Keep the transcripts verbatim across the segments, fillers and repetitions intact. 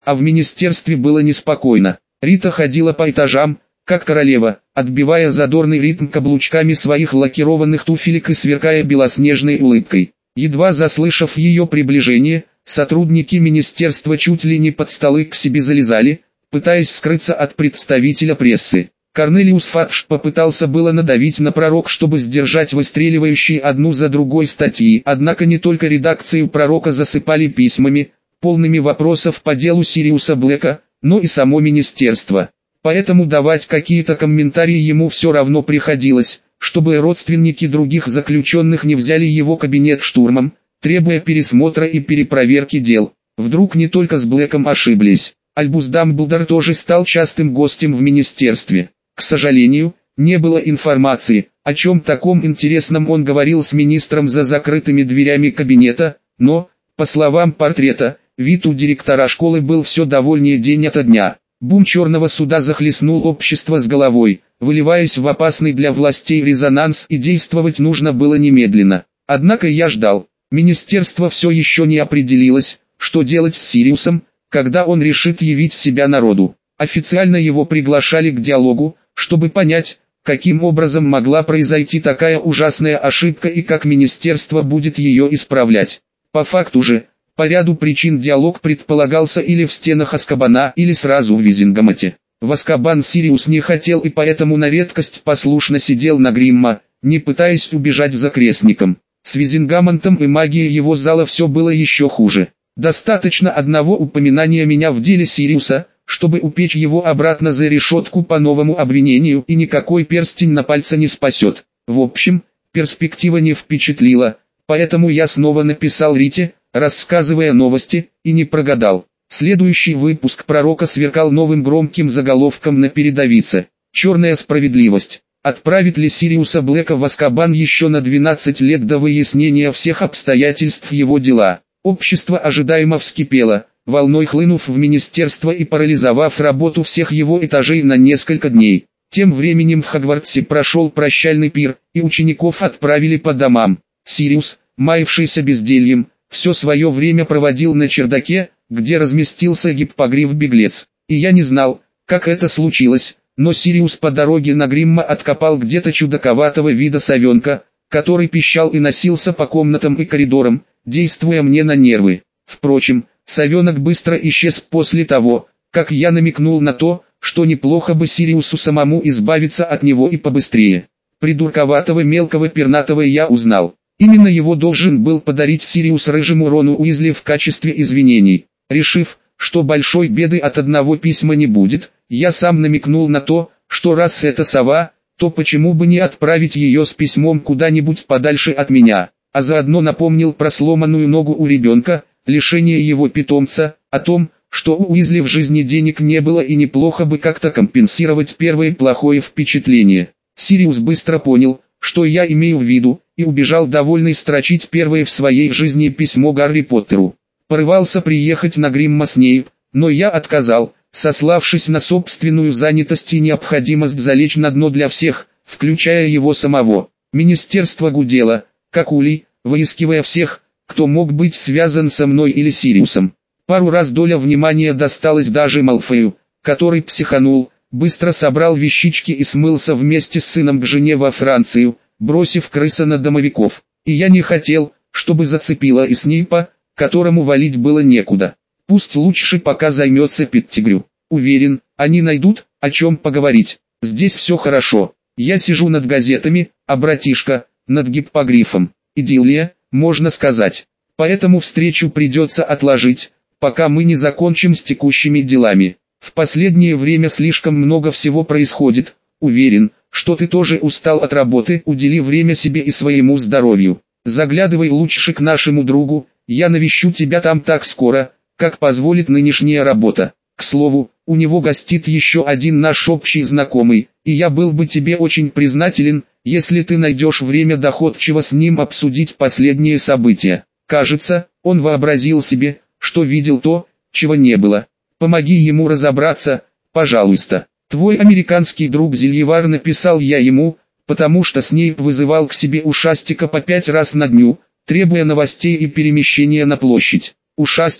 а в министерстве было неспокойно. Рита ходила по этажам, как королева, отбивая задорный ритм каблучками своих лакированных туфелек и сверкая белоснежной улыбкой. Едва заслышав ее приближение, сотрудники министерства чуть ли не под столы к себе залезали, пытаясь скрыться от представителя прессы. Корнелиус Фадж попытался было надавить на пророк, чтобы сдержать выстреливающие одну за другой статьи, однако не только редакцию пророка засыпали письмами, полными вопросов по делу Сириуса Блэка, но и само министерство. Поэтому давать какие-то комментарии ему все равно приходилось, чтобы родственники других заключенных не взяли его кабинет штурмом, требуя пересмотра и перепроверки дел. Вдруг не только с Блэком ошиблись. Альбус Дамблдор тоже стал частым гостем в министерстве. К сожалению, не было информации, о чем таком интересном он говорил с министром за закрытыми дверями кабинета, но, по словам портрета, вид у директора школы был все довольнее день ото дня. Бум черного суда захлестнул общество с головой, выливаясь в опасный для властей резонанс, и действовать нужно было немедленно. Однако я ждал. Министерство все еще не определилось, что делать с Сириусом, когда он решит явить себя народу. Официально его приглашали к диалогу, чтобы понять, каким образом могла произойти такая ужасная ошибка и как министерство будет ее исправлять. По факту же, по ряду причин диалог предполагался или в стенах Азкабана, или сразу в Визингамоте. В Азкабан Сириус не хотел и поэтому на редкость послушно сидел на Гримма, не пытаясь убежать за крестником. С Визингамонтом и магией его зала все было еще хуже. Достаточно одного упоминания меня в деле Сириуса, чтобы упечь его обратно за решетку по новому обвинению, и никакой перстень на пальце не спасет. В общем, перспектива не впечатлила, поэтому я снова написал Рите, рассказывая новости, и не прогадал. Следующий выпуск пророка сверкал новым громким заголовком на передовице. «Черная справедливость. Отправит ли Сириуса Блэка в Азкабан еще на двенадцать лет до выяснения всех обстоятельств его дела?» Общество ожидаемо вскипело, волной хлынув в министерство и парализовав работу всех его этажей на несколько дней. Тем временем в Хогвартсе прошел прощальный пир, и учеников отправили по домам. Сириус, маявшийся бездельем, все свое время проводил на чердаке, где разместился гиппогриф-беглец. И я не знал, как это случилось, но Сириус по дороге на Гримма откопал где-то чудаковатого вида совенка, который пищал и носился по комнатам и коридорам, действуя мне на нервы. Впрочем, совенок быстро исчез после того, как я намекнул на то, что неплохо бы Сириусу самому избавиться от него и побыстрее. Придурковатого мелкого пернатого я узнал. Именно его должен был подарить Сириус рыжему Рону Уизли в качестве извинений. Решив, что большой беды от одного письма не будет, я сам намекнул на то, что раз это сова, то почему бы не отправить ее с письмом куда-нибудь подальше от меня, а заодно напомнил про сломанную ногу у ребенка, лишение его питомца, о том, что у Уизли в жизни денег не было и неплохо бы как-то компенсировать первое плохое впечатление. Сириус быстро понял, что я имею в виду, и убежал довольный строчить первое в своей жизни письмо Гарри Поттеру. Порывался приехать на Гримма Снейп, но я отказал, сославшись на собственную занятость и необходимость залечь на дно для всех, включая его самого. Министерство гудело, как улей, выискивая всех, кто мог быть связан со мной или Сириусом. Пару раз доля внимания досталась даже Малфою, который психанул, быстро собрал вещички и смылся вместе с сыном к жене во Францию, бросив крыса на домовиков. И я не хотел, чтобы зацепило и Снейпа, которому валить было некуда. Пусть лучше пока займется Петтигрю. Уверен, они найдут, о чем поговорить. Здесь все хорошо. Я сижу над газетами, а братишка, над гиппогрифом. Идиллия, можно сказать. Поэтому встречу придется отложить, пока мы не закончим с текущими делами. В последнее время слишком много всего происходит. Уверен, что ты тоже устал от работы, удели время себе и своему здоровью. Заглядывай лучше к нашему другу, я навещу тебя там так скоро, как позволит нынешняя работа. К слову, у него гостит еще один наш общий знакомый, и я был бы тебе очень признателен, если ты найдешь время доходчиво с ним обсудить последние события. Кажется, он вообразил себе, что видел то, чего не было. Помоги ему разобраться, пожалуйста. Твой американский друг Зельевар, написал я ему, потому что Снейп вызывал к себе Ушастика по пять раз на дню, требуя новостей и перемещения на площадь. Ушастик,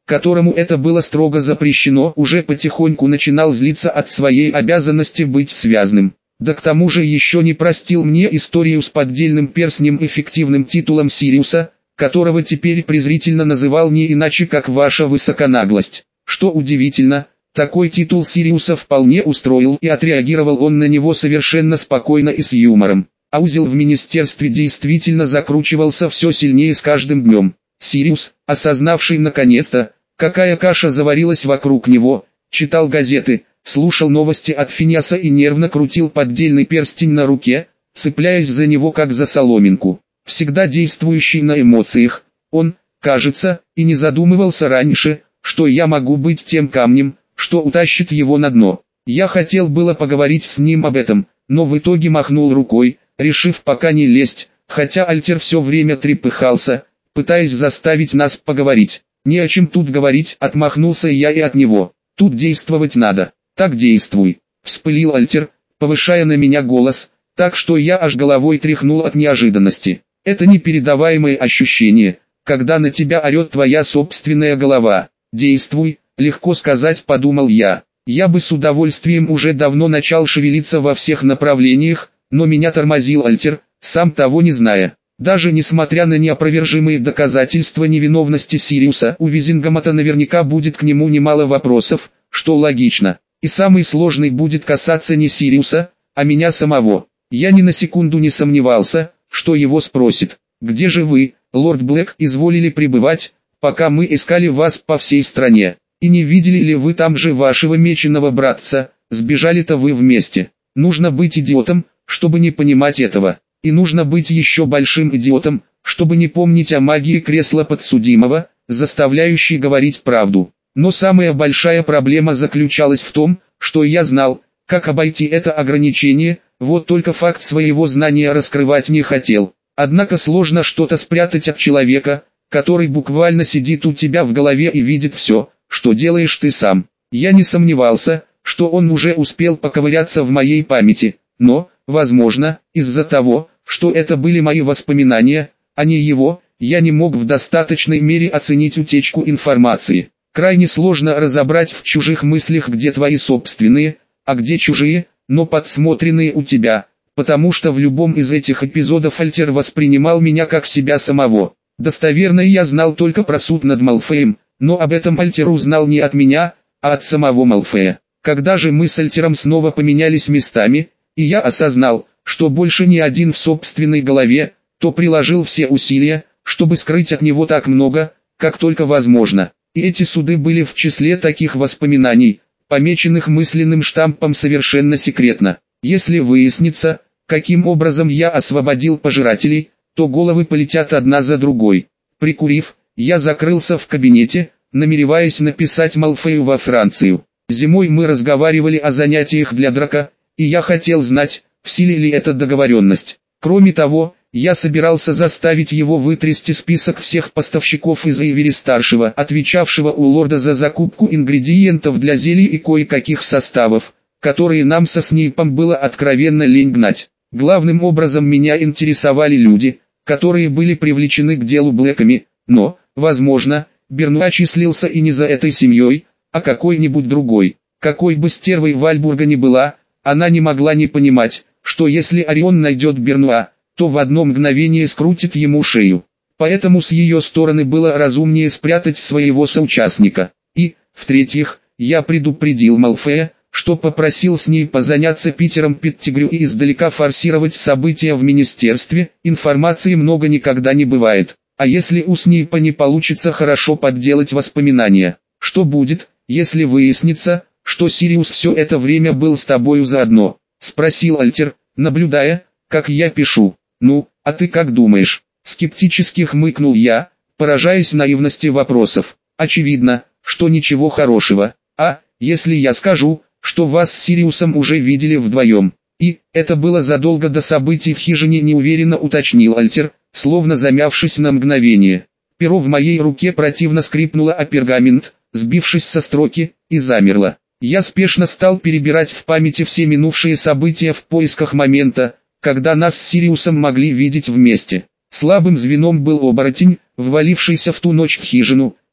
которому это было строго запрещено, уже потихоньку начинал злиться от своей обязанности быть связанным. Да к тому же еще не простил мне историю с поддельным перстнем и фиктивным титулом Сириуса, которого теперь презрительно называл не иначе как «ваша высоконаглость». Что удивительно, такой титул Сириуса вполне устроил, и отреагировал он на него совершенно спокойно и с юмором. А узел в министерстве действительно закручивался все сильнее с каждым днем. Сириус, осознавший наконец-то, какая каша заварилась вокруг него, читал газеты, слушал новости от Финиаса и нервно крутил поддельный перстень на руке, цепляясь за него как за соломинку. Всегда действующий на эмоциях, он, кажется, и не задумывался раньше, что я могу быть тем камнем, что утащит его на дно. Я хотел было поговорить с ним об этом, но в итоге махнул рукой, решив пока не лезть, хотя Альтер все время трепыхался, пытаясь заставить нас поговорить. «Не о чем тут говорить», — отмахнулся я и от него. «Тут действовать надо». «Так действуй», — вспылил Альтер, повышая на меня голос, так что я аж головой тряхнул от неожиданности. Это непередаваемое ощущение, когда на тебя орет твоя собственная голова. «Действуй», легко сказать, подумал я. Я бы с удовольствием уже давно начал шевелиться во всех направлениях, но меня тормозил Альтер, сам того не зная. Даже несмотря на неопровержимые доказательства невиновности Сириуса, у Визингамата наверняка будет к нему немало вопросов, что логично. И самый сложный будет касаться не Сириуса, а меня самого. Я ни на секунду не сомневался, что его спросит: «Где же вы, лорд Блэк, изволили пребывать, пока мы искали вас по всей стране? И не видели ли вы там же вашего меченого братца? Сбежали-то вы вместе». Нужно быть идиотом, чтобы не понимать этого. И нужно быть еще большим идиотом, чтобы не помнить о магии кресла подсудимого, заставляющей говорить правду. Но самая большая проблема заключалась в том, что я знал, как обойти это ограничение, вот только факт своего знания раскрывать не хотел. Однако сложно что-то спрятать от человека, который буквально сидит у тебя в голове и видит все, что делаешь ты сам. Я не сомневался, что он уже успел поковыряться в моей памяти, но, возможно, из-за того, что это были мои воспоминания, а не его, я не мог в достаточной мере оценить утечку информации. Крайне сложно разобрать в чужих мыслях, где твои собственные, а где чужие, но подсмотренные у тебя, потому что в любом из этих эпизодов Альтер воспринимал меня как себя самого. Достоверно я знал только про суд над Малфоем, но об этом Альтер узнал не от меня, а от самого Малфоя. Когда же мы с Альтером снова поменялись местами, и я осознал, что больше не один в собственной голове, то приложил все усилия, чтобы скрыть от него так много, как только возможно. И эти суды были в числе таких воспоминаний, помеченных мысленным штампом совершенно секретно. Если выяснится, каким образом я освободил пожирателей, то головы полетят одна за другой. Прикурив, я закрылся в кабинете, намереваясь написать Малфою во Францию. Зимой мы разговаривали о занятиях для Драка, и я хотел знать, в силе ли эта договоренность. Кроме того, я собирался заставить его вытрясти список всех поставщиков из Эйвери-старшего, отвечавшего у лорда за закупку ингредиентов для зелий и кое-каких составов, которые нам со Снейпом было откровенно лень гнать. Главным образом меня интересовали люди, которые были привлечены к делу Блэками, но, возможно, Бернуа числился и не за этой семьей, а какой-нибудь другой. Какой бы стервой Вальбурга ни была, она не могла не понимать, что если Орион найдет Бернуа, то в одно мгновение скрутит ему шею. Поэтому с ее стороны было разумнее спрятать своего соучастника. И, в-третьих, я предупредил Малфоя, что попросил с ней позаняться Питером Петтигрю и издалека форсировать события в министерстве. Информации много никогда не бывает. А если у Снейпа не получится хорошо подделать воспоминания? Что будет, если выяснится, что Сириус все это время был с тобою заодно? Спросил Альтер, наблюдая, как я пишу. «Ну, а ты как думаешь?» Скептически хмыкнул я, поражаясь наивности вопросов. «Очевидно, что ничего хорошего. А, если я скажу, что вас с Сириусом уже видели вдвоем?» И, это было задолго до событий в хижине, неуверенно уточнил Альтер, словно замявшись на мгновение. Перо в моей руке противно скрипнуло о пергамент, сбившись со строки, и замерло. Я спешно стал перебирать в памяти все минувшие события в поисках момента, когда нас с Сириусом могли видеть вместе. Слабым звеном был оборотень, ввалившийся в ту ночь в хижину,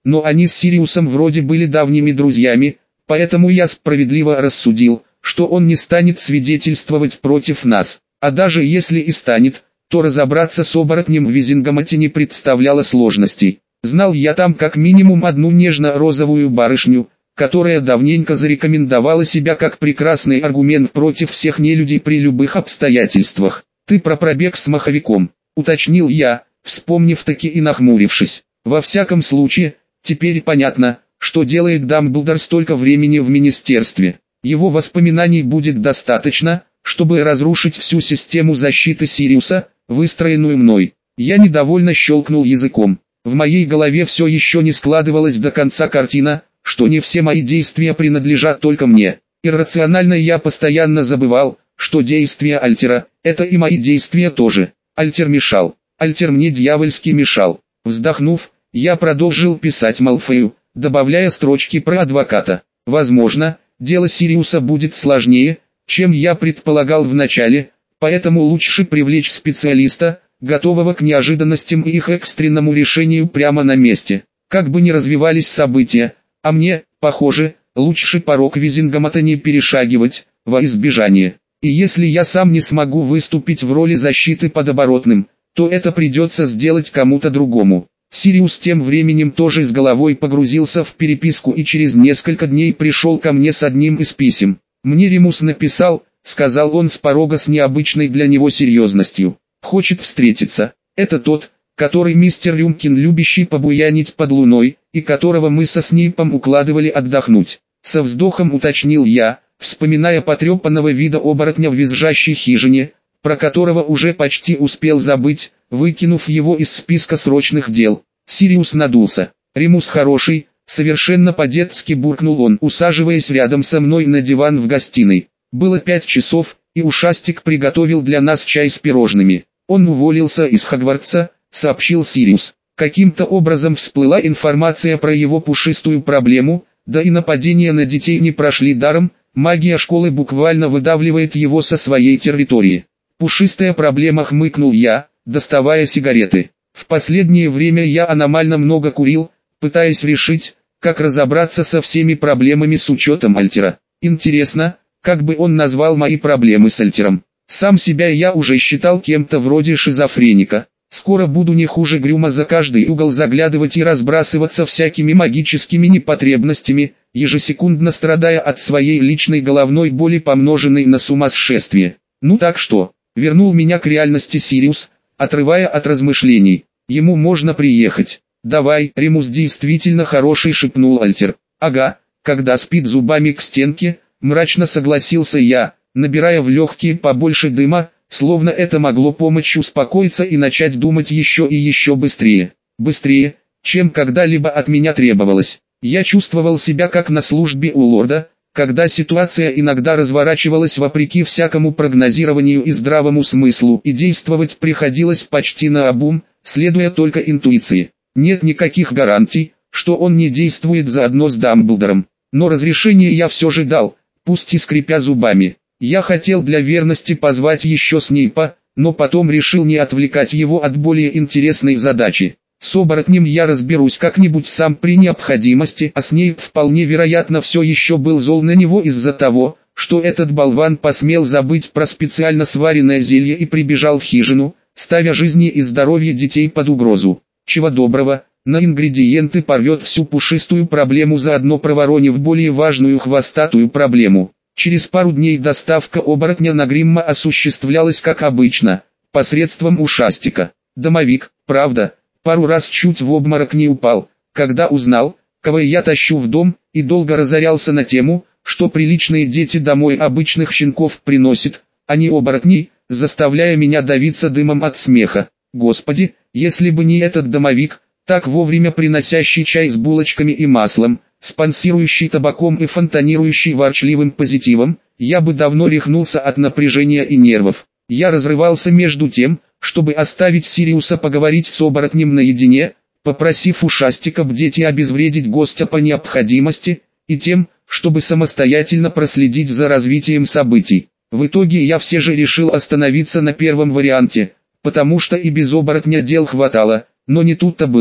но они с Сириусом вроде были давними друзьями, поэтому я справедливо рассудил, что он не станет свидетельствовать против нас, а даже если и станет, то разобраться с оборотнем в Визингамате не представляло сложностей. Знал я там как минимум одну нежно-розовую барышню, которая давненько зарекомендовала себя как прекрасный аргумент против всех нелюдей при любых обстоятельствах. «Ты про пробег с маховиком», — уточнил я, вспомнив таки и нахмурившись. «Во всяком случае, теперь понятно, что делает Дамблдор столько времени в министерстве. Его воспоминаний будет достаточно, чтобы разрушить всю систему защиты Сириуса, выстроенную мной». Я недовольно щелкнул языком. В моей голове все еще не складывалась до конца картина, что не все мои действия принадлежат только мне. Иррационально я постоянно забывал, что действия Альтера – это и мои действия тоже. Альтер мешал. Альтер мне дьявольски мешал. Вздохнув, я продолжил писать Малфою, добавляя строчки про адвоката. Возможно, дело Сириуса будет сложнее, чем я предполагал вначале, поэтому лучше привлечь специалиста, готового к неожиданностям и их экстренному решению прямо на месте. Как бы ни развивались события, а мне, похоже, лучше порог Визингамата не перешагивать, во избежание. И если я сам не смогу выступить в роли защиты под оборотным, то это придется сделать кому-то другому. Сириус тем временем тоже с головой погрузился в переписку и через несколько дней пришел ко мне с одним из писем. «Мне Ремус написал», — сказал он с порога с необычной для него серьезностью. «Хочет встретиться. Это тот, который мистер Рюмкин, любящий побуянить под луной, и которого мы со Снейпом укладывали отдохнуть». Со вздохом уточнил я, вспоминая потрепанного вида оборотня в визжащей хижине, про которого уже почти успел забыть, выкинув его из списка срочных дел. Сириус надулся. «Ремус хороший», — совершенно по-детски буркнул он, усаживаясь рядом со мной на диван в гостиной. Было пять часов, и ушастик приготовил для нас чай с пирожными. «Он уволился из Хогвартса», — сообщил Сириус. Каким-то образом всплыла информация про его пушистую проблему, да и нападения на детей не прошли даром, магия школы буквально выдавливает его со своей территории. «Пушистая проблема», — хмыкнул я, доставая сигареты. В последнее время я аномально много курил, пытаясь решить, как разобраться со всеми проблемами с учетом Альтера. Интересно, как бы он назвал мои проблемы с Альтером. Сам себя я уже считал кем-то вроде шизофреника. Скоро буду не хуже Грюма за каждый угол заглядывать и разбрасываться всякими магическими непотребностями, ежесекундно страдая от своей личной головной боли, помноженной на сумасшествие. «Ну так что?» — вернул меня к реальности Сириус, отрывая от размышлений. «Ему можно приехать». «Давай, Ремус действительно хороший», — шепнул Альтер. «Ага, когда спит зубами к стенке», — мрачно согласился я, набирая в легкие побольше дыма, словно это могло помочь успокоиться и начать думать еще и еще быстрее. Быстрее, чем когда-либо от меня требовалось. Я чувствовал себя как на службе у лорда, когда ситуация иногда разворачивалась вопреки всякому прогнозированию и здравому смыслу, и действовать приходилось почти наобум, следуя только интуиции. Нет никаких гарантий, что он не действует заодно с Дамблдором. Но разрешение я все же дал, пусть и скрипя зубами. Я хотел для верности позвать еще Снейпа, но потом решил не отвлекать его от более интересной задачи. С оборотнем я разберусь как-нибудь сам при необходимости, а Снейп вполне вероятно все еще был зол на него из-за того, что этот болван посмел забыть про специально сваренное зелье и прибежал в хижину, ставя жизни и здоровье детей под угрозу. Чего доброго, на ингредиенты порвет всю пушистую проблему, заодно проворонив более важную хвостатую проблему. Через пару дней доставка оборотня на Гримма осуществлялась как обычно, посредством ушастика. Домовик, правда, пару раз чуть в обморок не упал, когда узнал, кого я тащу в дом, и долго разорялся на тему, что приличные дети домой обычных щенков приносят, а не оборотней, заставляя меня давиться дымом от смеха. Господи, если бы не этот домовик, так вовремя приносящий чай с булочками и маслом, спонсирующий табаком и фонтанирующий ворчливым позитивом, я бы давно рехнулся от напряжения и нервов. Я разрывался между тем, чтобы оставить Сириуса поговорить с оборотнем наедине, попросив ушастика бдеть и обезвредить гостя по необходимости, и тем, чтобы самостоятельно проследить за развитием событий. В итоге я все же решил остановиться на первом варианте, потому что и без оборотня дел хватало, но не тут-то было.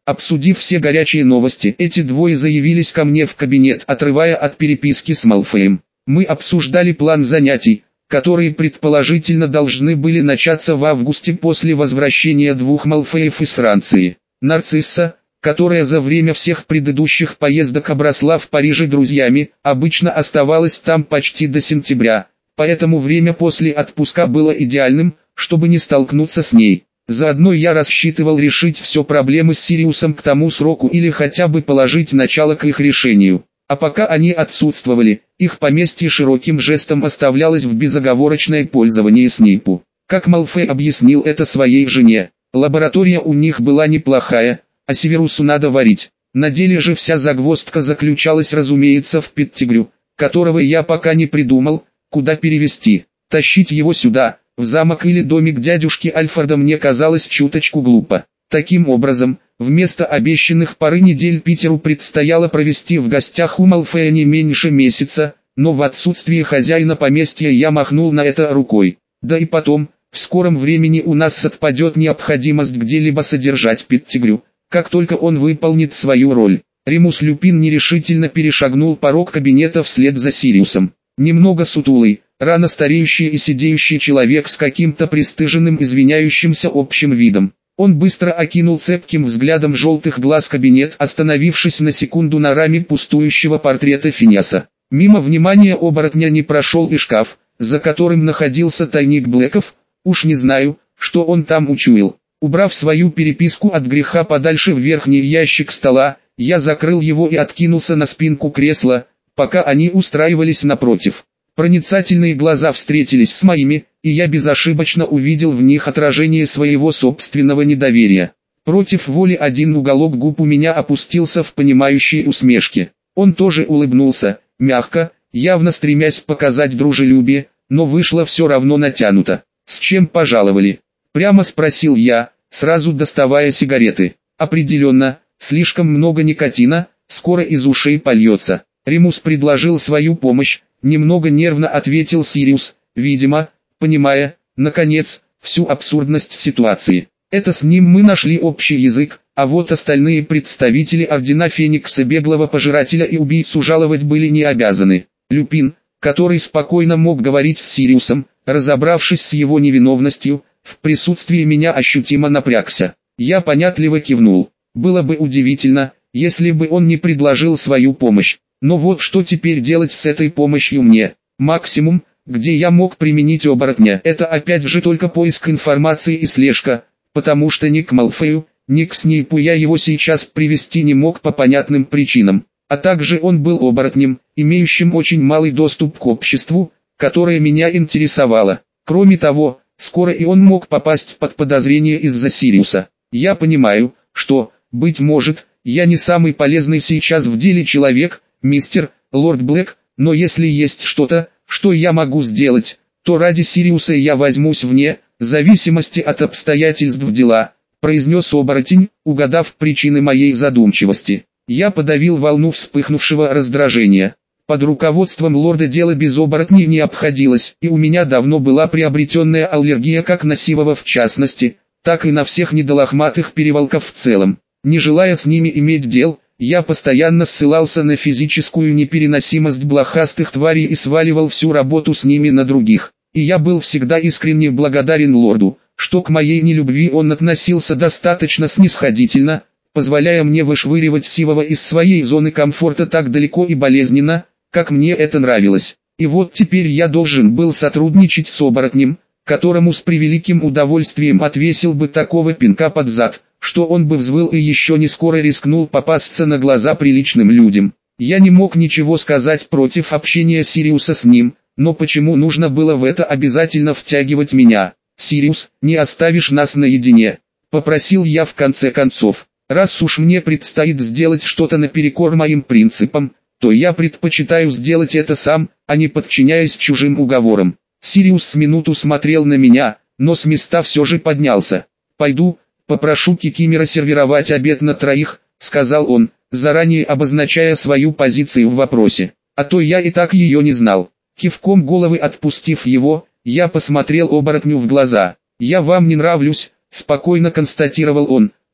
Обсудив все горячие новости, эти двое заявились ко мне в кабинет, отрывая от переписки с Малфоем. Мы обсуждали план занятий, которые предположительно должны были начаться в августе после возвращения двух Малфоев из Франции. Нарцисса, которая за время всех предыдущих поездок обросла в Париже друзьями, обычно оставалась там почти до сентября, поэтому время после отпуска было идеальным, чтобы не столкнуться с ней. Заодно я рассчитывал решить все проблемы с Сириусом к тому сроку или хотя бы положить начало к их решению. А пока они отсутствовали, их поместье широким жестом оставлялось в безоговорочное пользование Снейпу. Как Малфой объяснил это своей жене, лаборатория у них была неплохая, а Северусу надо варить. На деле же вся загвоздка заключалась, разумеется, в Петтигрю, которого я пока не придумал, куда перевести. Тащить его сюда, в замок или домик дядюшки Альфреда, мне казалось чуточку глупо. Таким образом, вместо обещанных пары недель Питеру предстояло провести в гостях у Малфоя не меньше месяца, но в отсутствие хозяина поместья я махнул на это рукой. Да и потом, в скором времени у нас отпадет необходимость где-либо содержать Петтигрю, как только он выполнит свою роль. Ремус Люпин нерешительно перешагнул порог кабинета вслед за Сириусом. Немного сутулый, рано стареющий и сидеющий человек с каким-то пристыженным извиняющимся общим видом. Он быстро окинул цепким взглядом желтых глаз кабинет, остановившись на секунду на раме пустующего портрета Финиаса. Мимо внимания оборотня не прошел и шкаф, за которым находился тайник Блэков. Уж не знаю, что он там учуял. Убрав свою переписку от греха подальше в верхний ящик стола, я закрыл его и откинулся на спинку кресла, пока они устраивались напротив. Проницательные глаза встретились с моими, и я безошибочно увидел в них отражение своего собственного недоверия. Против воли один уголок губ у меня опустился в понимающей усмешке. Он тоже улыбнулся, мягко, явно стремясь показать дружелюбие, но вышло все равно натянуто. «С чем пожаловали?» — прямо спросил я, сразу доставая сигареты. «Определенно, слишком много никотина, скоро из ушей польется». Ремус предложил свою помощь, немного нервно ответил Сириус, видимо, понимая, наконец, всю абсурдность ситуации. Это с ним мы нашли общий язык, а вот остальные представители Ордена Феникса Беглого Пожирателя и Убийцу жаловать были не обязаны. Люпин, который спокойно мог говорить с Сириусом, разобравшись с его невиновностью, в присутствии меня ощутимо напрягся. Я понятливо кивнул. Было бы удивительно, если бы он не предложил свою помощь. Но вот что теперь делать с этой помощью мне? Максимум, где я мог применить оборотня, это опять же только поиск информации и слежка, потому что ни к Малфою, ни к Снейпу я его сейчас привести не мог по понятным причинам. А также он был оборотнем, имеющим очень малый доступ к обществу, которое меня интересовало. Кроме того, скоро и он мог попасть под подозрение из-за Сириуса. Я понимаю, что, быть может, я не самый полезный сейчас в деле человек, мистер, лорд Блэк, но если есть что-то, что я могу сделать, то ради Сириуса я возьмусь вне зависимости от обстоятельств дела, произнес оборотень, угадав причины моей задумчивости. Я подавил волну вспыхнувшего раздражения. Под руководством лорда дело без оборотней не обходилось, и у меня давно была приобретенная аллергия как на сивого в частности, так и на всех недолохматых переволков в целом. Не желая с ними иметь дел, я постоянно ссылался на физическую непереносимость блохастых тварей и сваливал всю работу с ними на других. И я был всегда искренне благодарен лорду, что к моей нелюбви он относился достаточно снисходительно, позволяя мне вышвыривать сивого из своей зоны комфорта так далеко и болезненно, как мне это нравилось. И вот теперь я должен был сотрудничать с оборотнем, которому с превеликим удовольствием отвесил бы такого пинка под зад, что он бы взвыл и еще не скоро рискнул попасться на глаза приличным людям. Я не мог ничего сказать против общения Сириуса с ним, но почему нужно было в это обязательно втягивать меня? «Сириус, не оставишь нас наедине?» — попросил я в конце концов. «Раз уж мне предстоит сделать что-то наперекор моим принципам, то я предпочитаю сделать это сам, а не подчиняясь чужим уговорам». Сириус с минуту смотрел на меня, но с места все же поднялся. «Пойду, попрошу Кикимора сервировать обед на троих», — сказал он, заранее обозначая свою позицию в вопросе. «А то я и так ее не знал». Кивком головы отпустив его, я посмотрел оборотню в глаза. «Я вам не нравлюсь», — спокойно констатировал он,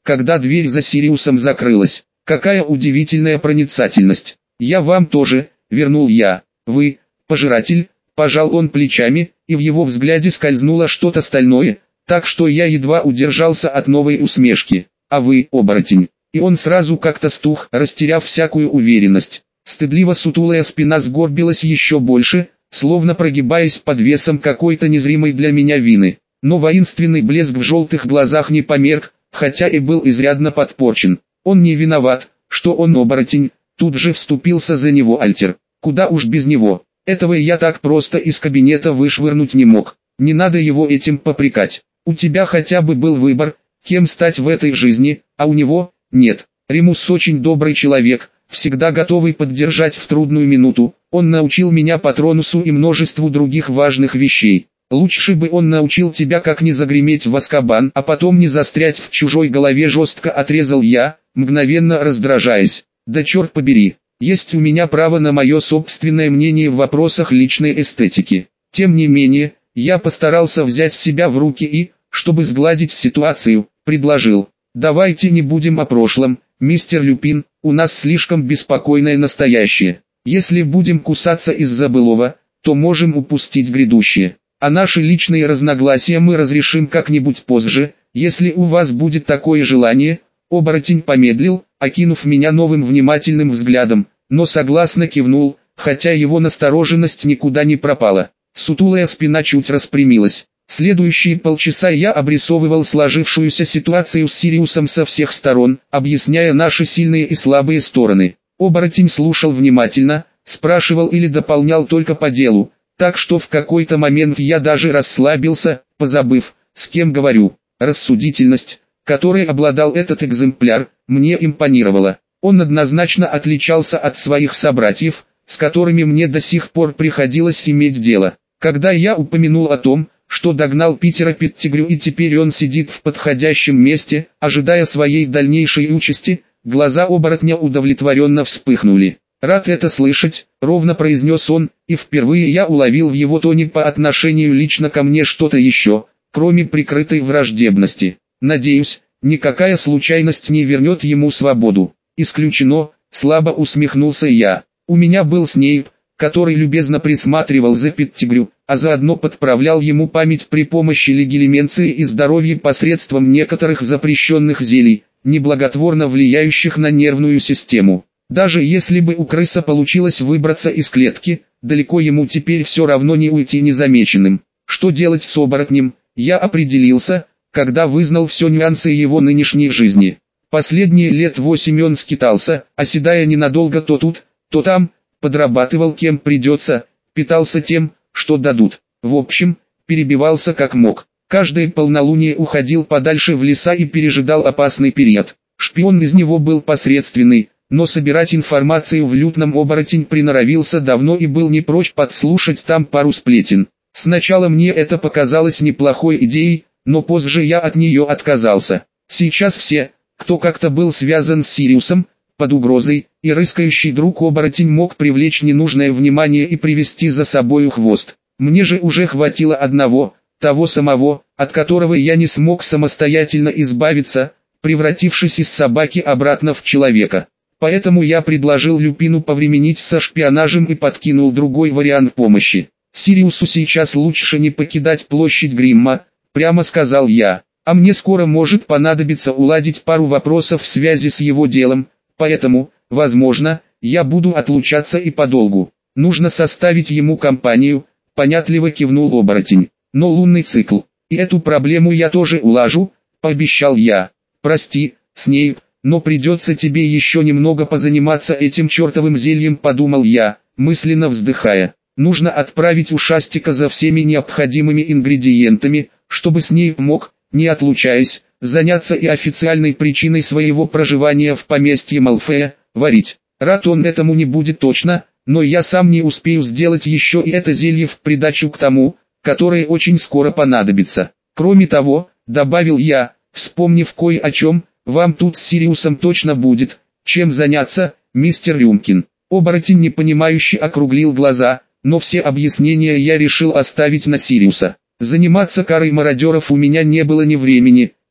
когда дверь за Сириусом закрылась. Какая удивительная проницательность. Я вам тоже, вернул я. Вы, пожиратель, пожал он плечами, и в его взгляде скользнуло что-то стальное, так что я едва удержался от новой усмешки. А вы, оборотень. И он сразу как-то стух, растеряв всякую уверенность. Стыдливо сутулая спина сгорбилась еще больше, словно прогибаясь под весом какой-то незримой для меня вины. Но воинственный блеск в желтых глазах не померк, хотя и был изрядно подпорчен. Он не виноват, что он оборотень, тут же вступился за него Альтер. Куда уж без него. Этого я так просто из кабинета вышвырнуть не мог. Не надо его этим попрекать. У тебя хотя бы был выбор, кем стать в этой жизни, а у него нет. Ремус очень добрый человек, всегда готовый поддержать в трудную минуту. Он научил меня Патронусу и множеству других важных вещей. Лучше бы он научил тебя, как не загреметь в Азкабан, а потом не застрять в чужой голове, жестко отрезал я, мгновенно раздражаясь. Да черт побери, есть у меня право на мое собственное мнение в вопросах личной эстетики. Тем не менее, я постарался взять себя в руки и, чтобы сгладить ситуацию, предложил: давайте не будем о прошлом, мистер Люпин, у нас слишком беспокойное настоящее. Если будем кусаться из-за былого, то можем упустить грядущее. А наши личные разногласия мы разрешим как-нибудь позже, если у вас будет такое желание. Оборотень помедлил, окинув меня новым внимательным взглядом, но согласно кивнул, хотя его настороженность никуда не пропала. Сутулая спина чуть распрямилась. Следующие полчаса я обрисовывал сложившуюся ситуацию с Сириусом со всех сторон, объясняя наши сильные и слабые стороны. Оборотень слушал внимательно, спрашивал или дополнял только по делу, так что в какой-то момент я даже расслабился, позабыв, с кем говорю. Рассудительность, которой обладал этот экземпляр, мне импонировала. Он однозначно отличался от своих собратьев, с которыми мне до сих пор приходилось иметь дело. Когда я упомянул о том, что догнал Питера Петтигрю и теперь он сидит в подходящем месте, ожидая своей дальнейшей участи, глаза оборотня удовлетворенно вспыхнули. «Рад это слышать», — ровно произнес он, и впервые я уловил в его тоне по отношению лично ко мне что-то еще, кроме прикрытой враждебности. «Надеюсь, никакая случайность не вернет ему свободу». «Исключено», — слабо усмехнулся я. «У меня был Снейп, который любезно присматривал за Петтигрю, а заодно подправлял ему память при помощи легилименции и здоровья посредством некоторых запрещенных зелий, неблаготворно влияющих на нервную систему. Даже если бы у крыса получилось выбраться из клетки, далеко ему теперь все равно не уйти незамеченным. Что делать с оборотнем, я определился, когда вызнал все нюансы его нынешней жизни. Последние лет восемь он скитался, оседая ненадолго то тут, то там, подрабатывал кем придется, питался тем, что дадут. В общем, перебивался как мог. Каждое полнолуние уходил подальше в леса и пережидал опасный период. Шпион из него был посредственный, но собирать информацию в лютном оборотень приноровился давно и был не прочь подслушать там пару сплетен. Сначала мне это показалось неплохой идеей, но позже я от нее отказался. Сейчас все, кто как-то был связан с Сириусом, под угрозой, и рыскающий друг-оборотень мог привлечь ненужное внимание и привести за собою хвост. Мне же уже хватило одного, того самого, от которого я не смог самостоятельно избавиться, превратившись из собаки обратно в человека. Поэтому я предложил Люпину повременить со шпионажем и подкинул другой вариант помощи. «Сириусу сейчас лучше не покидать площадь Гримма», прямо сказал я, «а мне скоро может понадобиться уладить пару вопросов в связи с его делом, поэтому, возможно, я буду отлучаться и подолгу. Нужно составить ему компанию», понятливо кивнул оборотень. «Но лунный цикл, и эту проблему я тоже улажу», пообещал я. «Прости, Снейп, но придется тебе еще немного позаниматься этим чертовым зельем», подумал я, мысленно вздыхая. Нужно отправить ушастика за всеми необходимыми ингредиентами, чтобы Снейп мог, не отлучаясь, заняться и официальной причиной своего проживания в поместье Малфея, варить. Рад он этому не будет точно, но я сам не успею сделать еще и это зелье в придачу к тому, которое очень скоро понадобится. Кроме того, добавил я, вспомнив кое о чем, вам тут с Сириусом точно будет, чем заняться, мистер Рюмкин. Оборотень непонимающе округлил глаза, но все объяснения я решил оставить на Сириуса. Заниматься карой мародеров у меня не было ни времени,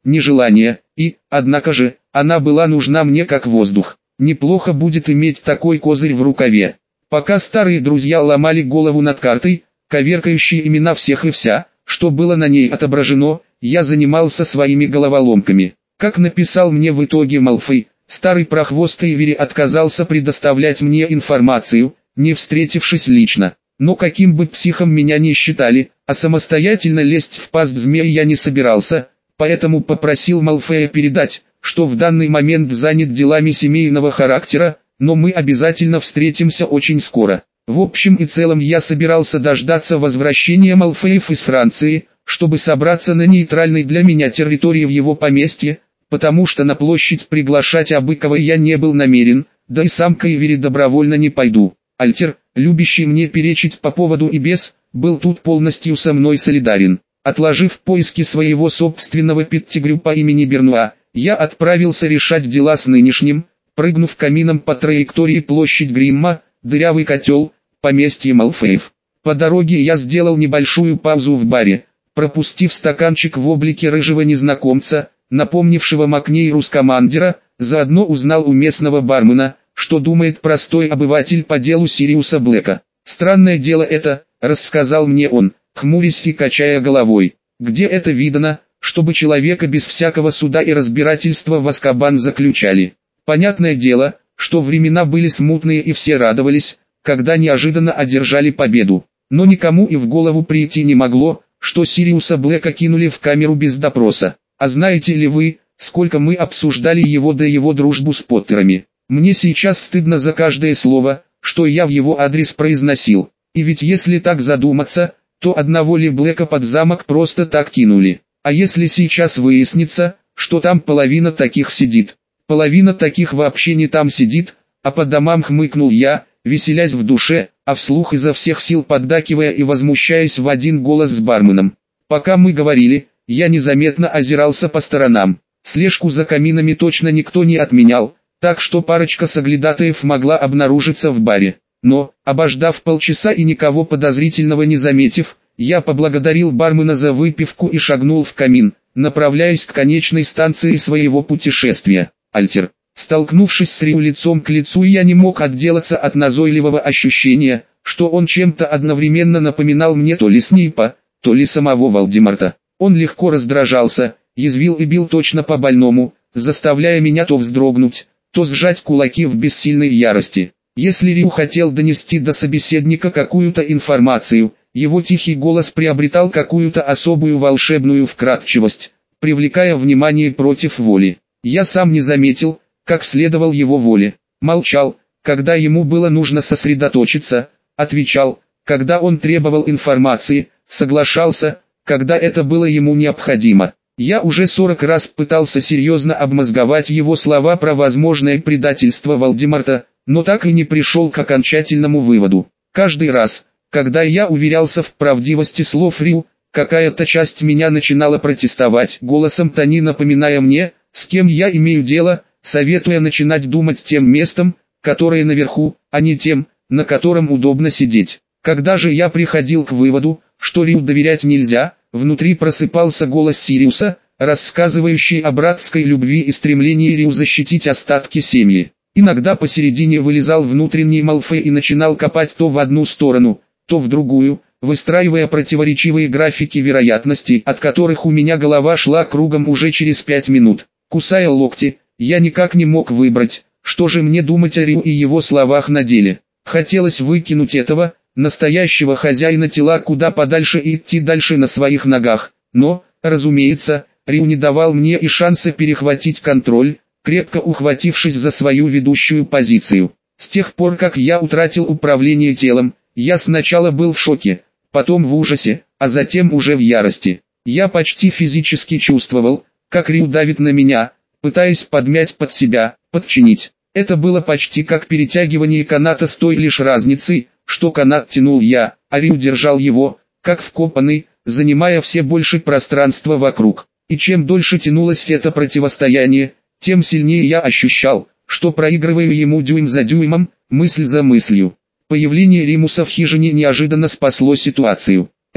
ни желания, и, однако же, она была нужна мне как воздух. Неплохо будет иметь такой козырь в рукаве. Пока старые друзья ломали голову над картой, коверкающие имена всех и вся, что было на ней отображено, я занимался своими головоломками. Как написал мне в итоге Малфой, старый прохвост Эйвери отказался предоставлять мне информацию, не встретившись лично. Но каким бы психом меня ни считали, а самостоятельно лезть в пасть змеи я не собирался, поэтому попросил Малфоя передать, что в данный момент занят делами семейного характера, но мы обязательно встретимся очень скоро. В общем и целом я собирался дождаться возвращения Малфоев из Франции, чтобы собраться на нейтральной для меня территории в его поместье, потому что на площадь приглашать Абыкова я не был намерен, да и сам к Эйвери добровольно не пойду. Альтер, любящий мне перечить по поводу и без, был тут полностью со мной солидарен. Отложив поиски своего собственного Петтигрю по имени Бернуа, я отправился решать дела с нынешним, прыгнув камином по траектории площадь Гримма, дырявый котел, поместье Малфоев. По дороге я сделал небольшую паузу в баре, пропустив стаканчик в облике рыжего незнакомца, напомнившего Макнейру Скамандера, заодно узнал у местного бармена, что думает простой обыватель по делу Сириуса Блэка. «Странное дело это», — рассказал мне он, хмурясь и качая головой. «Где это видано, чтобы человека без всякого суда и разбирательства в Азкабан заключали?» Понятное дело, что времена были смутные и все радовались, когда неожиданно одержали победу. Но никому и в голову прийти не могло, что Сириуса Блэка кинули в камеру без допроса. А знаете ли вы, сколько мы обсуждали его да его дружбу с Поттерами? Мне сейчас стыдно за каждое слово, что я в его адрес произносил. И ведь если так задуматься, то одного ли Блэка под замок просто так кинули. А если сейчас выяснится, что там половина таких сидит? Половина таких вообще не там сидит, а по домам, хмыкнул я, веселясь в душе, а вслух изо всех сил поддакивая и возмущаясь в один голос с барменом. Пока мы говорили, я незаметно озирался по сторонам. Слежку за каминами точно никто не отменял, так что парочка соглядатаев могла обнаружиться в баре. Но, обождав полчаса и никого подозрительного не заметив, я поблагодарил бармена за выпивку и шагнул в камин, направляясь к конечной станции своего путешествия. Альтер. Столкнувшись с Риу лицом к лицу, я не мог отделаться от назойливого ощущения, что он чем-то одновременно напоминал мне то ли Снейпа, то ли самого Волдеморта. Он легко раздражался, язвил и бил точно по больному, заставляя меня то вздрогнуть, то сжать кулаки в бессильной ярости. Если Риу хотел донести до собеседника какую-то информацию, его тихий голос приобретал какую-то особую волшебную вкрадчивость, привлекая внимание против воли. Я сам не заметил, как следовал его воле. Молчал, когда ему было нужно сосредоточиться, отвечал, когда он требовал информации, соглашался, когда это было ему необходимо. Я уже сорок раз пытался серьезно обмозговать его слова про возможное предательство Волдеморта, но так и не пришел к окончательному выводу. Каждый раз, когда я уверялся в правдивости слов Риу, какая-то часть меня начинала протестовать, голосом Тони напоминая мне, с кем я имею дело, советуя начинать думать тем местом, которое наверху, а не тем, на котором удобно сидеть. Когда же я приходил к выводу, что Риу доверять нельзя, внутри просыпался голос Сириуса, рассказывающий о братской любви и стремлении Риу защитить остатки семьи. Иногда посередине вылезал внутренний Малфой и начинал копать то в одну сторону, то в другую, выстраивая противоречивые графики вероятностей, от которых у меня голова шла кругом уже через пять минут. Кусая локти, я никак не мог выбрать, что же мне думать о Риу и его словах на деле. Хотелось выкинуть этого, настоящего хозяина тела куда подальше и идти дальше на своих ногах, но, разумеется, Риу не давал мне и шанса перехватить контроль, крепко ухватившись за свою ведущую позицию. С тех пор, как я утратил управление телом, я сначала был в шоке, потом в ужасе, а затем уже в ярости. Я почти физически чувствовал, как Риу давит на меня, пытаясь подмять под себя, подчинить. Это было почти как перетягивание каната с той лишь разницей, что канат тянул я, а Риу держал его, как вкопанный, занимая все больше пространства вокруг. И чем дольше тянулось это противостояние, тем сильнее я ощущал, что проигрываю ему дюйм за дюймом, мысль за мыслью. Появление Римуса в хижине неожиданно спасло ситуацию. «Риу,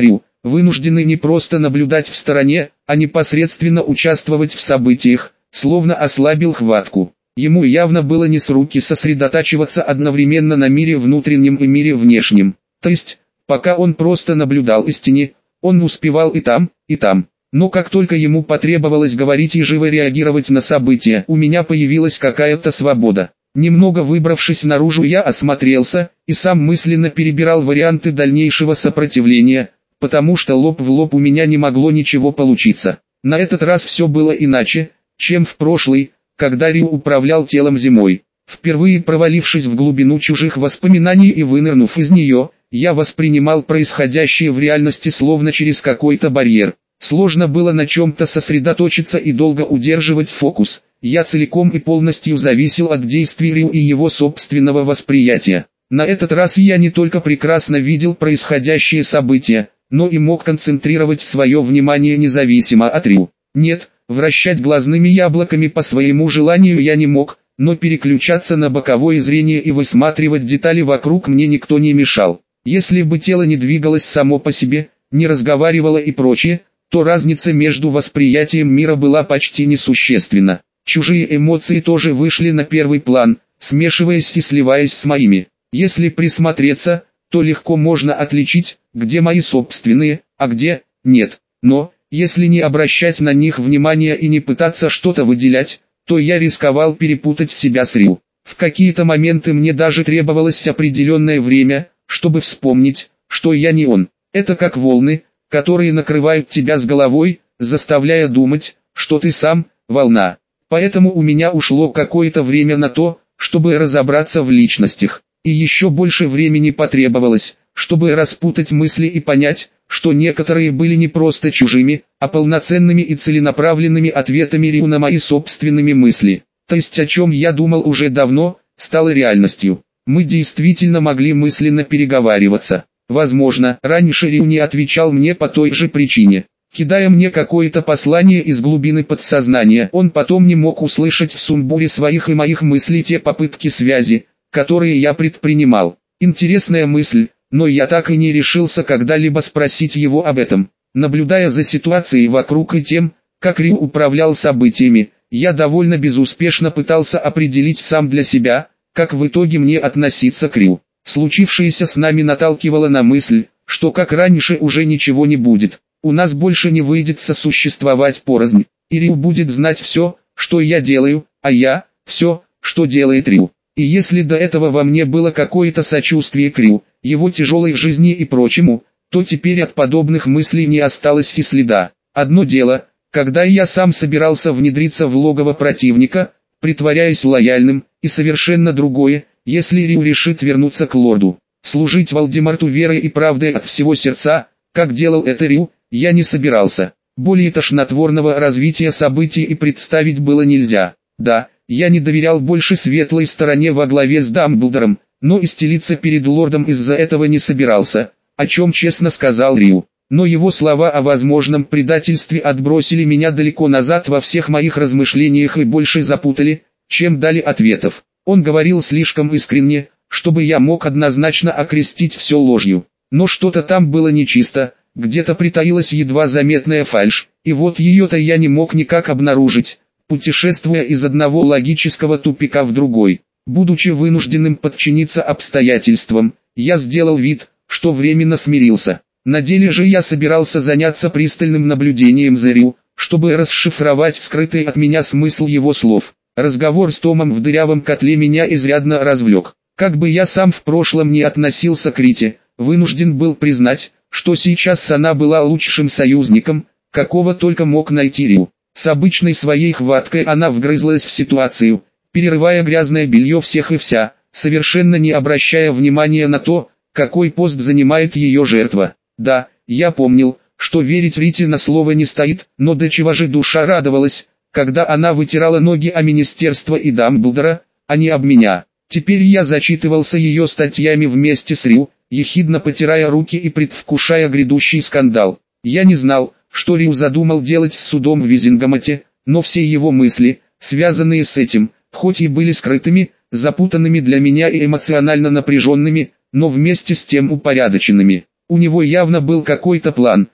вынужденный не просто наблюдать в стороне, а непосредственно участвовать в событиях, словно ослабил хватку. Ему явно было не с руки сосредотачиваться одновременно на мире внутреннем и мире внешнем. То есть, пока он просто наблюдал истине, он успевал и там, и там. Но как только ему потребовалось говорить и живо реагировать на события, у меня появилась какая-то свобода. Немного выбравшись наружу, я осмотрелся, и сам мысленно перебирал варианты дальнейшего сопротивления, потому что лоб в лоб у меня не могло ничего получиться. На этот раз все было иначе, чем в прошлый, когда Рю управлял телом зимой. Впервые провалившись в глубину чужих воспоминаний и вынырнув из нее, я воспринимал происходящее в реальности словно через какой-то барьер. Сложно было на чем-то сосредоточиться и долго удерживать фокус. Я целиком и полностью зависел от действий Рю и его собственного восприятия. На этот раз я не только прекрасно видел происходящие события, но и мог концентрировать свое внимание независимо от Рю. Нет, вращать глазными яблоками по своему желанию я не мог, но переключаться на боковое зрение и высматривать детали вокруг мне никто не мешал. Если бы тело не двигалось само по себе, не разговаривало и прочее, то разница между восприятием мира была почти несущественна. Чужие эмоции тоже вышли на первый план, смешиваясь и сливаясь с моими. Если присмотреться, то легко можно отличить, где мои собственные, а где нет. Но, если не обращать на них внимания и не пытаться что-то выделять, то я рисковал перепутать себя с Рю. В какие-то моменты мне даже требовалось определенное время, чтобы вспомнить, что я не он. Это как волны, которые накрывают тебя с головой, заставляя думать, что ты сам – волна. Поэтому у меня ушло какое-то время на то, чтобы разобраться в личностях. И еще больше времени потребовалось, чтобы распутать мысли и понять, что некоторые были не просто чужими, а полноценными и целенаправленными ответами Рю на мои собственными мысли. То есть о чем я думал уже давно, стало реальностью. Мы действительно могли мысленно переговариваться. Возможно, раньше Рю не отвечал мне по той же причине. Кидая мне какое-то послание из глубины подсознания, он потом не мог услышать в сумбуре своих и моих мыслей те попытки связи, которые я предпринимал. Интересная мысль, но я так и не решился когда-либо спросить его об этом. Наблюдая за ситуацией вокруг и тем, как Рю управлял событиями, я довольно безуспешно пытался определить сам для себя, как в итоге мне относиться к Рю. Случившееся с нами наталкивало на мысль, что как раньше уже ничего не будет. У нас больше не выйдет сосуществовать порознь, и Рю будет знать все, что я делаю, а я – все, что делает Рю. И если до этого во мне было какое-то сочувствие к Рю, его тяжелой жизни и прочему, то теперь от подобных мыслей не осталось и следа. Одно дело, когда я сам собирался внедриться в логово противника, притворяясь лояльным, и совершенно другое, если Рю решит вернуться к лорду. Служить Вальдемарту верой и правдой от всего сердца, как делал это Рю, я не собирался. Более тошнотворного развития событий и представить было нельзя. Да, я не доверял больше светлой стороне во главе с Дамблдором, но и стелиться перед лордом из-за этого не собирался, о чем честно сказал Рю. Но его слова о возможном предательстве отбросили меня далеко назад во всех моих размышлениях и больше запутали, чем дали ответов. Он говорил слишком искренне, чтобы я мог однозначно окрестить все ложью. Но что-то там было нечисто, где-то притаилась едва заметная фальшь, и вот ее-то я не мог никак обнаружить, путешествуя из одного логического тупика в другой. Будучи вынужденным подчиниться обстоятельствам, я сделал вид, что временно смирился. На деле же я собирался заняться пристальным наблюдением за Рю, чтобы расшифровать скрытый от меня смысл его слов. Разговор с Томом в дырявом котле меня изрядно развлек. Как бы я сам в прошлом не относился к Рите, вынужден был признать, что сейчас она была лучшим союзником, какого только мог найти Рю. С обычной своей хваткой она вгрызлась в ситуацию, перерывая грязное белье всех и вся, совершенно не обращая внимания на то, какой пост занимает ее жертва. Да, я помнил, что верить Рите на слово не стоит, но до чего же душа радовалась, когда она вытирала ноги о министерство и Дамблдора, а не об меня. Теперь я зачитывался ее статьями вместе с Рю, ехидно потирая руки и предвкушая грядущий скандал. Я не знал, что Рю задумал делать с судом в Визингамоте, но все его мысли, связанные с этим, хоть и были скрытыми, запутанными для меня и эмоционально напряженными, но вместе с тем упорядоченными. У него явно был какой-то план,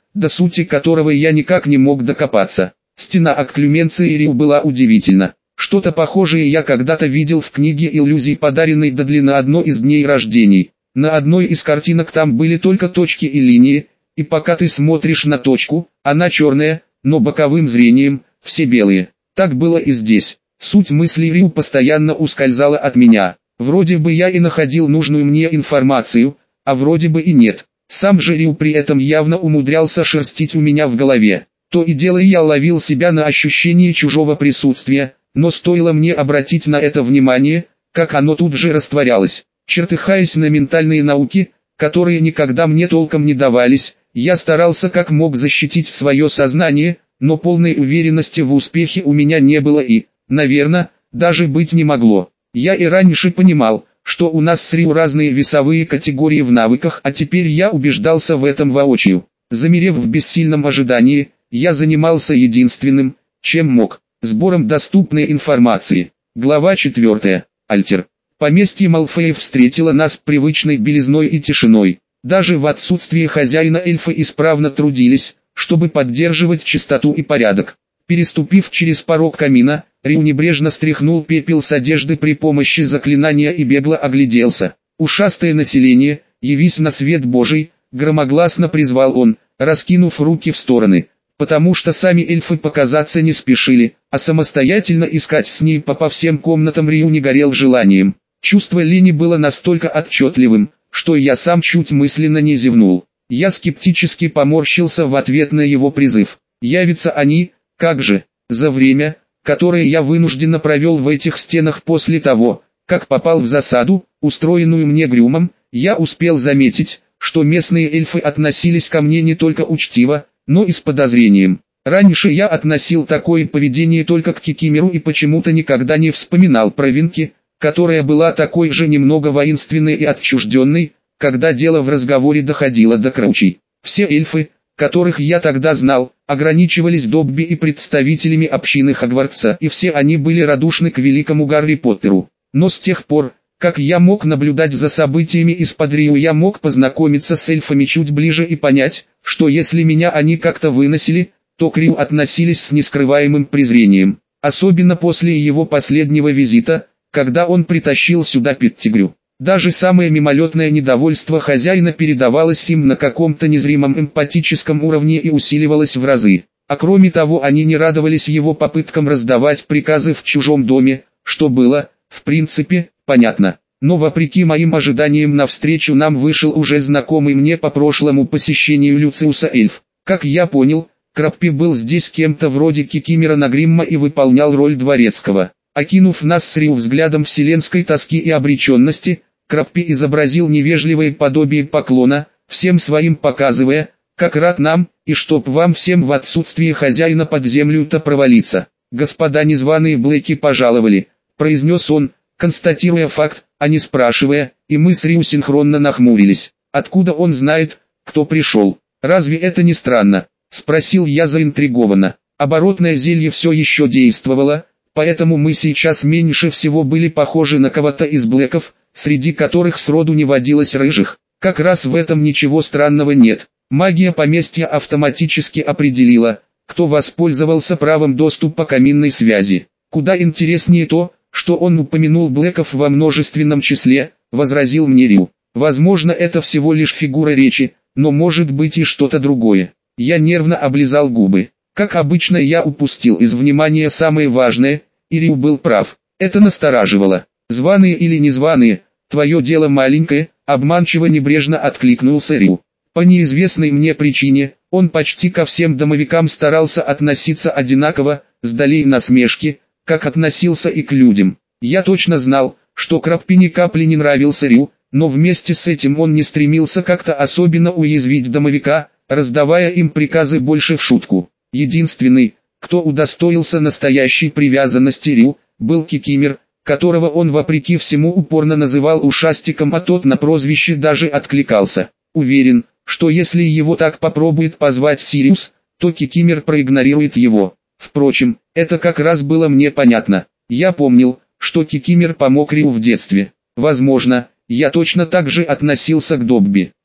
до сути которого я никак не мог докопаться. Стена окклюменции Рю была удивительна. Что-то похожее я когда-то видел в книге иллюзий, подаренной Дадли на одно из дней рождений. На одной из картинок там были только точки и линии, и пока ты смотришь на точку, она черная, но боковым зрением все белые. Так было и здесь. Суть мыслей Рю постоянно ускользала от меня. Вроде бы я и находил нужную мне информацию, а вроде бы и нет. Сам же Рю при этом явно умудрялся шерстить у меня в голове. То и дело я ловил себя на ощущение чужого присутствия, но стоило мне обратить на это внимание, как оно тут же растворялось. Чертыхаясь на ментальные науки, которые никогда мне толком не давались, я старался как мог защитить свое сознание, но полной уверенности в успехе у меня не было и, наверное, даже быть не могло. Я и раньше понимал, что у нас с Рю разные весовые категории в навыках, а теперь я убеждался в этом воочию. Замерев в бессильном ожидании, я занимался единственным, чем мог, сбором доступной информации. Глава четвертая. Альтер. Поместье Малфеев встретило нас привычной белизной и тишиной. Даже в отсутствие хозяина эльфы исправно трудились, чтобы поддерживать чистоту и порядок. Переступив через порог камина, Рю небрежно стряхнул пепел с одежды при помощи заклинания и бегло огляделся. «Ушастое население, явись на свет Божий», — громогласно призвал он, раскинув руки в стороны, потому что сами эльфы показаться не спешили, а самостоятельно искать с ней по всем комнатам Рю не горел желанием. Чувство лени было настолько отчетливым, что я сам чуть мысленно не зевнул. Я скептически поморщился в ответ на его призыв. Явятся они, как же, за время, которое я вынужденно провел в этих стенах после того, как попал в засаду, устроенную мне Грюмом, я успел заметить, что местные эльфы относились ко мне не только учтиво, но и с подозрением. Раньше я относил такое поведение только к Кикимеру и почему-то никогда не вспоминал про Винки, которая была такой же немного воинственной и отчужденной, когда дело в разговоре доходило до кручей. Все эльфы, которых я тогда знал, ограничивались Добби и представителями общины Хогвартса, и все они были радушны к великому Гарри Поттеру. Но с тех пор, как я мог наблюдать за событиями из-под Рио, я мог познакомиться с эльфами чуть ближе и понять, что если меня они как-то выносили, то к Рио относились с нескрываемым презрением. Особенно после его последнего визита, когда он притащил сюда Петтигрю. Даже самое мимолетное недовольство хозяина передавалось им на каком-то незримом эмпатическом уровне и усиливалось в разы. А кроме того, они не радовались его попыткам раздавать приказы в чужом доме, что было, в принципе, понятно. Но вопреки моим ожиданиям навстречу нам вышел уже знакомый мне по прошлому посещению Люциуса эльф. Как я понял, Краппи был здесь кем-то вроде Кикимера Нагримма и выполнял роль дворецкого. Окинув нас с Рю взглядом вселенской тоски и обреченности, Краппи изобразил невежливое подобие поклона, всем своим показывая, как рад нам, и чтоб вам всем в отсутствие хозяина под землю-то провалиться. «Господа незваные Блэки пожаловали», — произнес он, констатируя факт, а не спрашивая, и мы с Рю синхронно нахмурились. «Откуда он знает, кто пришел? Разве это не странно?» — спросил я заинтригованно. Оборотное зелье все еще действовало, поэтому мы сейчас меньше всего были похожи на кого-то из Блэков, среди которых сроду не водилось рыжих. Как раз в этом ничего странного нет. Магия поместья автоматически определила, кто воспользовался правом доступа к каминной связи. Куда интереснее то, что он упомянул Блэков во множественном числе, возразил мне Рю. Возможно, это всего лишь фигура речи, но может быть и что-то другое. Я нервно облизал губы. Как обычно, я упустил из внимания самое важное, и Рю был прав. Это настораживало. «Званые или незваные, твое дело маленькое», — обманчиво небрежно откликнулся Рю. По неизвестной мне причине, он почти ко всем домовикам старался относиться одинаково, с долей насмешки, как относился и к людям. Я точно знал, что Краппи ни капли не нравился Рю, но вместе с этим он не стремился как-то особенно уязвить домовика, раздавая им приказы больше в шутку. Единственный, кто удостоился настоящей привязанности Рю, был Кикимер, которого он вопреки всему упорно называл ушастиком, а тот на прозвище даже откликался. Уверен, что если его так попробует позвать Сириус, то Кикимер проигнорирует его. Впрочем, это как раз было мне понятно. Я помнил, что Кикимер помог Рю в детстве. Возможно, я точно так же относился к Добби.